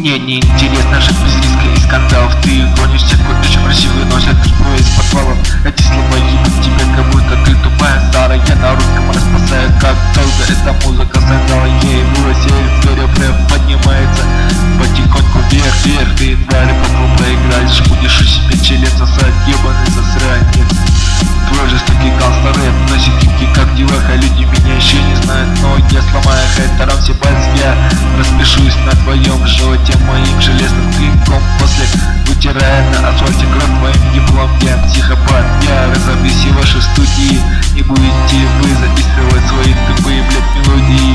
Мне не интересно жить без риска и скандалов. Ты гонишься, копишь красивый, носят твой из подвалов. Эти слова ебут тебя, как будто ты тупая Сара. Я на русском распасаю, как долго эта музыка сандала. Ей было сердце, верю, прям поднимается потихоньку вверх, вверх. Ты твари потом проиграешь, будешь у себя член сосать, ебаный засранец. Твой жестокий галстер рэп носит кипки, как деваха. Люди меня еще не знают, но я сломаю хейтерам все пальцы. Я распишусь на твоем животе моим железным клинком. После вытирая на асфальте кровь твоим диплом. Я психопат, я разобьюсь в вашей студии. Не будете вы записывать свои тупые, блядь, мелодии.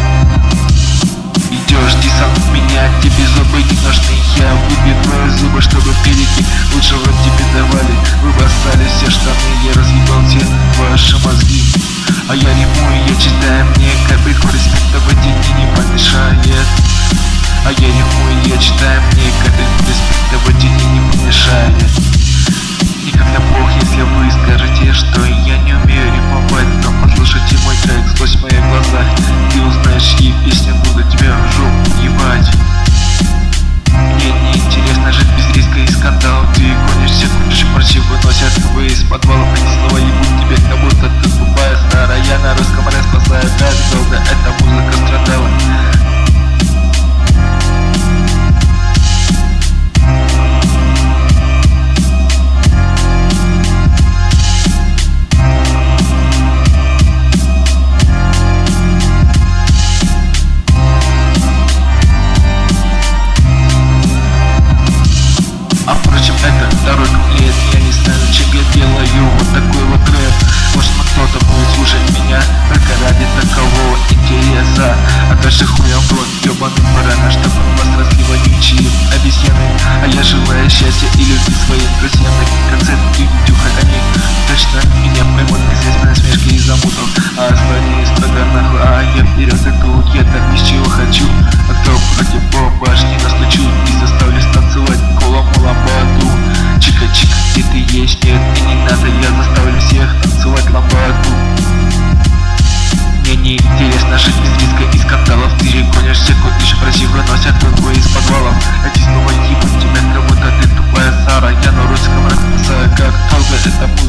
Идешь десант в меня, тебе зубы не нужны. Я выбью твои зубы, чтобы перейти. Лучше вот тебе давали, вы бросали все штаны. Я разъебал все ваши мозги. А я римую, я читаю, мне капельку респекта в эти дни не помешает. А я римую, я читаю, мне капельку респекта в эти дни не помешает. Никогда плохо, если вы скажете, что я не умею римовать. Но послушайте мой трек сквозь мои глаза, ты узнаешь, и песня буду тебя в жопу ебать. Мне не интересно жить без риска и скандалов. Ты гонишься, купишь парчи, выносят вы из подвала. Эти слова ебут тебе, как будто ты тупая Сара. Я на русском распасаю, как долго эта музыка страдала. Это второй куплет, я не знаю, зачем я делаю вот такой вот рэп. Может, кто-то будет слушать меня только ради такового интереса. А дальше хуем в рот, ёбаный барана, чтобы у вас росли вонючие обезьяны. А я желаю счастья и любви своим друзьям. Такие концерты и видюха, они точно меня поймут. Здесь насмешки и замутов, а остальные строго нахуй. А я вперед иду, я так без чего хочу. А кто против башни настучу и заставлю станцевать кола-мола ламбаду. Чика-чика, где ты есть? Нет, мне не надо, я заставлю всех танцевать ламбаду. Мне не интересно жить без риска и скандалов. Ты же гонишься, копишь красиво, носят твой из подвалов. Эти снова ебут тебя, как будто ты тупая Сара. Я на русском распасаю, как долго это будет.